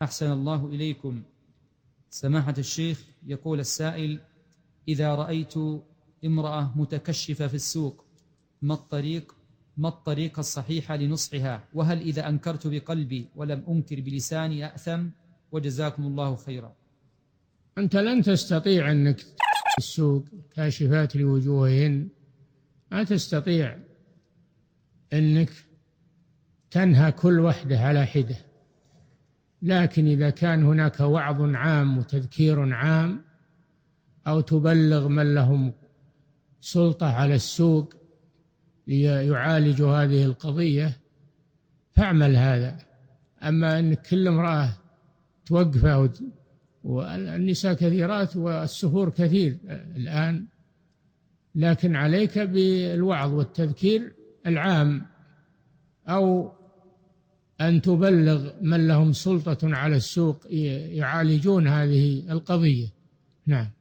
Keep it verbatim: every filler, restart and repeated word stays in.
أحسن الله إليكم. سماحة الشيخ، يقول السائل: إذا رأيت امرأة متكشفة في السوق ما الطريق ما الطريقة الصحيحة لنصحها؟ وهل إذا أنكرت بقلبي ولم أنكر بلساني أأثم؟ وجزاكم الله خيرا. أنت لن تستطيع أنك في السوق كاشفات لوجوههن، ما تستطيع أنك تنهى كل وحدة على حدة، لكن إذا كان هناك وعظ عام وتذكير عام أو تبلغ من لهم سلطة على السوق ليعالجوا هذه القضية فاعمل هذا. أما أن كل امرأة توقفه، والنساء كثيرات والسفور كثير الآن، لكن عليك بالوعظ والتذكير العام أو أن تبلغ من لهم سلطة على السوق يعالجون هذه القضية. نعم.